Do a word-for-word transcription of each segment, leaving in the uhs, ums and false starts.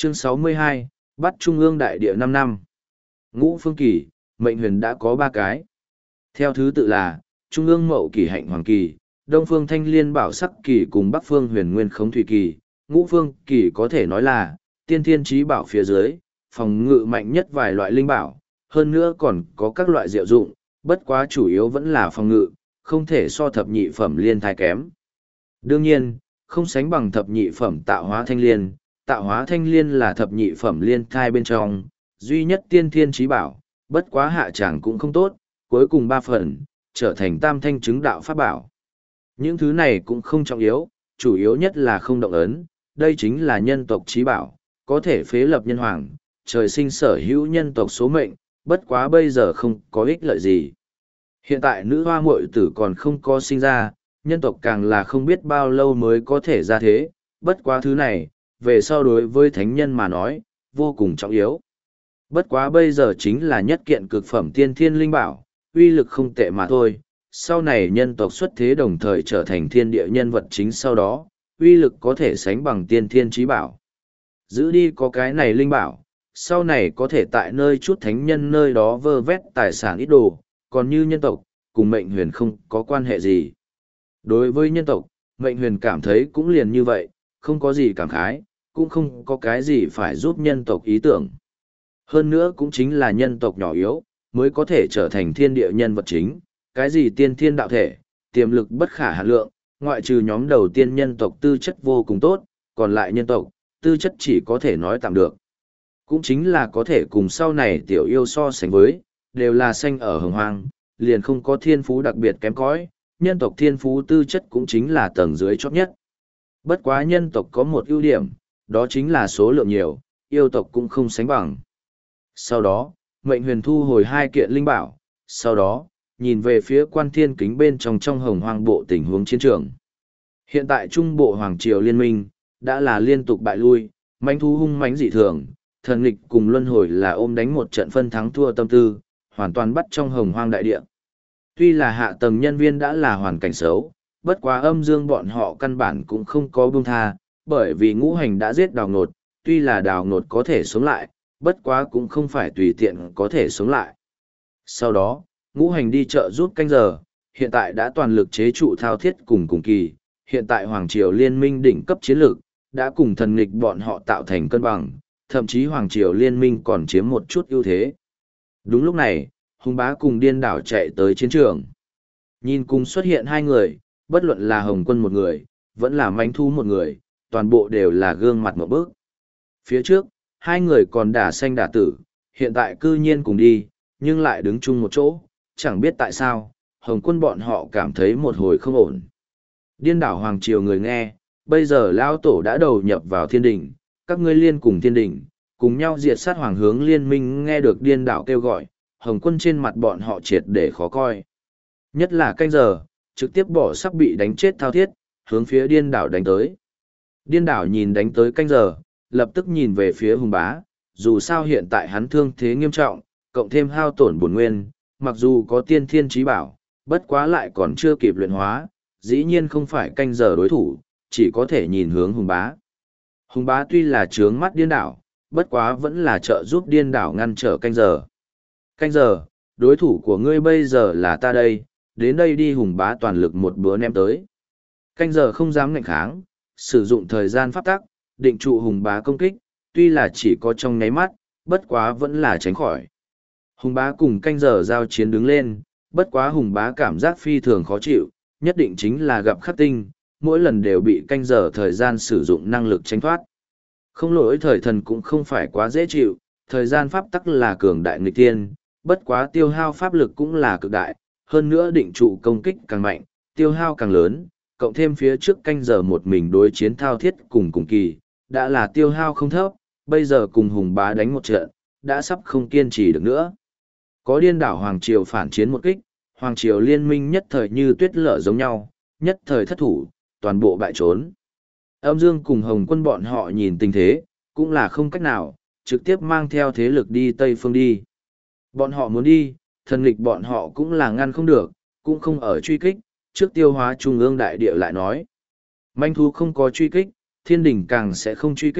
Chương sáu mươi hai, bắt Trung ương đại địa năm năm. Ngũ phương kỳ, mệnh huyền đã có ba cái. Theo thứ tự là, Trung ương mậu kỳ hạnh hoàng kỳ, Đông phương thanh liên bảo sắc kỳ cùng Bắc phương huyền nguyên khống thủy kỳ. Ngũ phương kỳ có thể nói là, tiên thiên trí bảo phía dưới, phòng ngự mạnh nhất vài loại linh bảo, hơn nữa còn có các loại diệu dụng, bất quá chủ yếu vẫn là phòng ngự, không thể so thập nhị phẩm liên thai kém. Đương nhiên, không sánh bằng thập nhị phẩm tạo hóa thanh liên, tạo hóa thanh liên là thập nhị phẩm liên thai bên trong, duy nhất tiên thiên trí bảo, bất quá hạ tràng cũng không tốt, cuối cùng ba phần, trở thành tam thanh chứng đạo pháp bảo. Những thứ này cũng không trọng yếu, chủ yếu nhất là không động ấn, đây chính là nhân tộc trí bảo, có thể phế lập nhân hoàng, trời sinh sở hữu nhân tộc số mệnh, bất quá bây giờ không có ích lợi gì. Hiện tại nữ hoa muội tử còn không có sinh ra, nhân tộc càng là không biết bao lâu mới có thể ra thế, bất quá thứ này, về sau đối với thánh nhân mà nói, vô cùng trọng yếu. Bất quá bây giờ chính là nhất kiện cực phẩm tiên thiên linh bảo, uy lực không tệ mà thôi, sau này nhân tộc xuất thế đồng thời trở thành thiên địa nhân vật chính sau đó, uy lực có thể sánh bằng tiên thiên trí bảo. Giữ đi có cái này linh bảo, sau này có thể tại nơi chút thánh nhân nơi đó vơ vét tài sản ít đồ, còn như nhân tộc, cùng mệnh huyền không có quan hệ gì. Đối với nhân tộc, mệnh huyền cảm thấy cũng liền như vậy, không có gì cảm khái, cũng không có cái gì phải giúp nhân tộc ý tưởng. Hơn nữa cũng chính là nhân tộc nhỏ yếu, mới có thể trở thành thiên địa nhân vật chính, cái gì tiên thiên đạo thể, tiềm lực bất khả hạn lượng, ngoại trừ nhóm đầu tiên nhân tộc tư chất vô cùng tốt, còn lại nhân tộc, tư chất chỉ có thể nói tạm được. Cũng chính là có thể cùng sau này tiểu yêu so sánh với, đều là sanh ở hồng hoang, liền không có thiên phú đặc biệt kém cỏi, nhân tộc thiên phú tư chất cũng chính là tầng dưới chót nhất. Bất quá nhân tộc có một ưu điểm, đó chính là số lượng nhiều, yêu tộc cũng không sánh bằng. Sau đó, mệnh huyền thu hồi hai kiện linh bảo, sau đó, nhìn về phía quan thiên kính bên trong trong hồng hoang bộ tình huống chiến trường. Hiện tại trung bộ hoàng triều liên minh, đã là liên tục bại lui, mãnh thú hung mãnh dị thường, thần nghịch cùng luân hồi là ôm đánh một trận phân thắng thua tâm tư, hoàn toàn bắt trong hồng hoang đại địa. Tuy là hạ tầng nhân viên đã là hoàn cảnh xấu, bất quá âm dương bọn họ căn bản cũng không có buông tha, bởi vì ngũ hành đã giết đào nột, tuy là đào nột có thể sống lại, bất quá cũng không phải tùy tiện có thể sống lại. Sau đó, ngũ hành đi chợ giúp canh giờ, hiện tại đã toàn lực chế trụ thao thiết cùng cùng kỳ, hiện tại Hoàng Triều Liên minh đỉnh cấp chiến lược, đã cùng thần nghịch bọn họ tạo thành cân bằng, thậm chí Hoàng Triều Liên minh còn chiếm một chút ưu thế. Đúng lúc này, Hùng Bá cùng Điên Đảo chạy tới chiến trường. Nhìn cùng xuất hiện hai người, bất luận là Hồng Quân một người, vẫn là Mãnh Thú một người, toàn bộ đều là gương mặt một bước. Phía trước, hai người còn đả xanh đả tử, hiện tại cư nhiên cùng đi, nhưng lại đứng chung một chỗ, chẳng biết tại sao, Hồng Quân bọn họ cảm thấy một hồi không ổn. Điên Đảo Hoàng Triều người nghe, bây giờ Lão Tổ đã đầu nhập vào thiên đình, các ngươi liên cùng thiên đình, cùng nhau diệt sát Hoàng hướng liên minh. Nghe được Điên Đảo kêu gọi, Hồng Quân trên mặt bọn họ triệt để khó coi. Nhất là canh giờ, trực tiếp bỏ sắp bị đánh chết thao thiết, hướng phía Điên Đảo đánh tới. Điên Đảo nhìn đánh tới canh giờ, lập tức nhìn về phía Hùng Bá, dù sao hiện tại hắn thương thế nghiêm trọng, cộng thêm hao tổn bổn nguyên, mặc dù có tiên thiên trí bảo, bất quá lại còn chưa kịp luyện hóa, dĩ nhiên không phải canh giờ đối thủ, chỉ có thể nhìn hướng Hùng Bá. Hùng Bá tuy là trướng mắt Điên Đảo, bất quá vẫn là trợ giúp Điên Đảo ngăn trở canh giờ. Canh giờ, đối thủ của ngươi bây giờ là ta đây, đến đây đi. Hùng Bá toàn lực một búa ném tới. Canh giờ không dám ngạnh kháng, sử dụng thời gian pháp tắc, định trụ Hùng Bá công kích, tuy là chỉ có trong nháy mắt, bất quá vẫn là tránh khỏi. Hùng Bá cùng canh giờ giao chiến đứng lên, bất quá Hùng Bá cảm giác phi thường khó chịu, nhất định chính là gặp khắc tinh, mỗi lần đều bị canh giờ thời gian sử dụng năng lực tránh thoát. Không lỗi thời thần cũng không phải quá dễ chịu, thời gian pháp tắc là cường đại nghịch tiên, bất quá tiêu hao pháp lực cũng là cực đại, hơn nữa định trụ công kích càng mạnh, tiêu hao càng lớn, cộng thêm phía trước canh giờ một mình đối chiến thao thiết cùng cùng kỳ, đã là tiêu hao không thấp, bây giờ cùng Hùng Bá đánh một trận, đã sắp không kiên trì được nữa. Có Điên Đảo Hoàng Triều phản chiến một kích, Hoàng Triều liên minh nhất thời như tuyết lở giống nhau, nhất thời thất thủ, toàn bộ bại trốn. Âm Dương cùng Hồng Quân bọn họ nhìn tình thế, cũng là không cách nào, trực tiếp mang theo thế lực đi Tây Phương đi. Bọn họ muốn đi, thần nghịch bọn họ cũng là ngăn không được, cũng không ở truy kích, trước tiêu hóa trung ương đại địa lại nói. Manh thú không có truy kích, thiên đình càng sẽ không truy kích,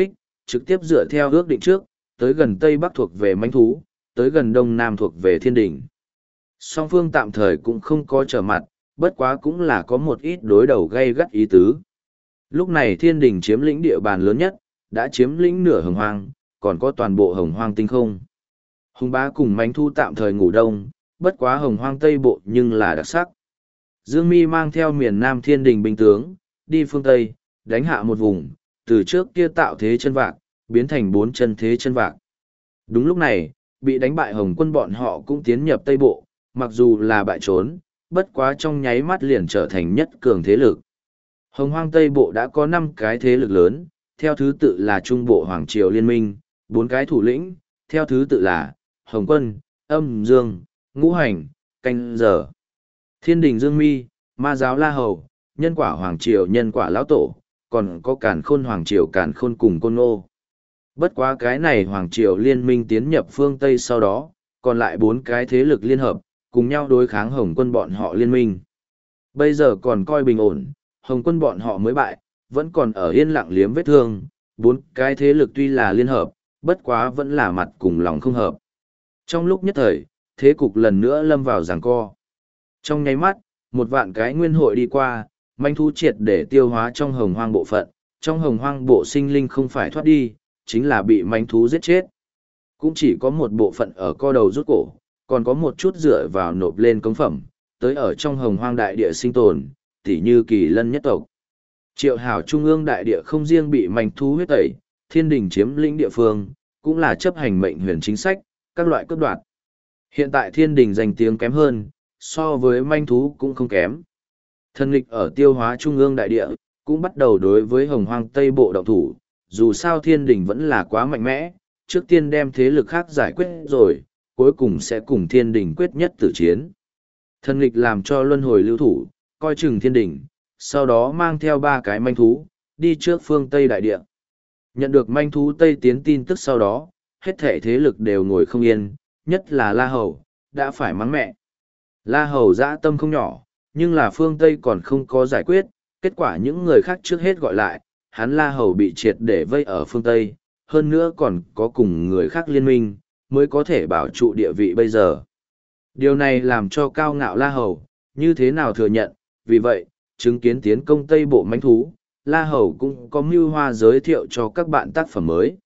trực tiếp dựa theo ước định trước, tới gần Tây Bắc thuộc về mãnh thú, tới gần Đông Nam thuộc về thiên đình. Song phương tạm thời cũng không có trở mặt, bất quá cũng là có một ít đối đầu gây gắt ý tứ. Lúc này thiên đình chiếm lĩnh địa bàn lớn nhất, đã chiếm lĩnh nửa hồng hoang, còn có toàn bộ hồng hoang tinh không. Hùng bá cùng mãnh thu tạm thời ngủ đông, bất quá hồng hoang tây bộ nhưng là đặc sắc. Dương Mi mang theo miền Nam thiên đình binh tướng, đi phương Tây, đánh hạ một vùng, từ trước kia tạo thế chân vạc, biến thành bốn chân thế chân vạc. Đúng lúc này, bị đánh bại hồng quân bọn họ cũng tiến nhập Tây Bộ, mặc dù là bại trốn, bất quá trong nháy mắt liền trở thành nhất cường thế lực. Hồng hoang Tây Bộ đã có năm cái thế lực lớn, theo thứ tự là Trung Bộ Hoàng Triều Liên minh, bốn cái thủ lĩnh, theo thứ tự là Hồng Quân, Âm Dương, Ngũ Hành, Canh Giờ. Thiên đình Dương Mi, Ma giáo La Hầu, Nhân quả Hoàng Triều Nhân quả Lão Tổ, còn có Càn Khôn Hoàng Triều Càn Khôn cùng Côn Ngô. Bất quá cái này Hoàng Triều Liên minh tiến nhập phương Tây sau đó, còn lại bốn cái thế lực liên hợp, cùng nhau đối kháng Hồng Quân bọn họ liên minh. Bây giờ còn coi bình ổn, Hồng Quân bọn họ mới bại, vẫn còn ở yên lặng liếm vết thương, bốn cái thế lực tuy là liên hợp, bất quá vẫn là mặt cùng lòng không hợp. Trong lúc nhất thời, thế cục lần nữa lâm vào giằng co. Trong nháy mắt, một vạn cái nguyên hội đi qua, manh thú triệt để tiêu hóa trong hồng hoang bộ phận, trong hồng hoang bộ sinh linh không phải thoát đi, chính là bị manh thú giết chết. Cũng chỉ có một bộ phận ở co đầu rút cổ, còn có một chút dựa vào nộp lên cống phẩm, tới ở trong hồng hoang đại địa sinh tồn, tỉ như kỳ lân nhất tộc. Triệu hảo trung ương đại địa không riêng bị manh thú huyết tẩy, thiên đình chiếm lĩnh địa phương, cũng là chấp hành mệnh huyền chính sách, các loại cướp đoạt. Hiện tại thiên đình danh tiếng kém hơn, so với manh thú cũng không kém. Thần nghịch ở tiêu hóa trung ương đại địa, cũng bắt đầu đối với hồng hoang Tây Bộ động thủ, dù sao thiên đình vẫn là quá mạnh mẽ, trước tiên đem thế lực khác giải quyết rồi, cuối cùng sẽ cùng thiên đình quyết nhất tử chiến. Thần nghịch làm cho luân hồi lưu thủ, coi chừng thiên đình, sau đó mang theo ba cái manh thú, đi trước phương Tây đại địa. Nhận được manh thú Tây tiến tin tức sau đó, hết thể thế lực đều ngồi không yên, nhất là La Hầu, đã phải mắng mẹ. La Hầu dã tâm không nhỏ, nhưng là phương Tây còn không có giải quyết, kết quả những người khác trước hết gọi lại, hắn La Hầu bị triệt để vây ở phương Tây, hơn nữa còn có cùng người khác liên minh, mới có thể bảo trụ địa vị bây giờ. Điều này làm cho cao ngạo La Hầu, như thế nào thừa nhận, vì vậy, chứng kiến tiến công Tây Bộ mãnh thú, La Hầu cũng có mưu hoa giới thiệu cho các bạn tác phẩm mới.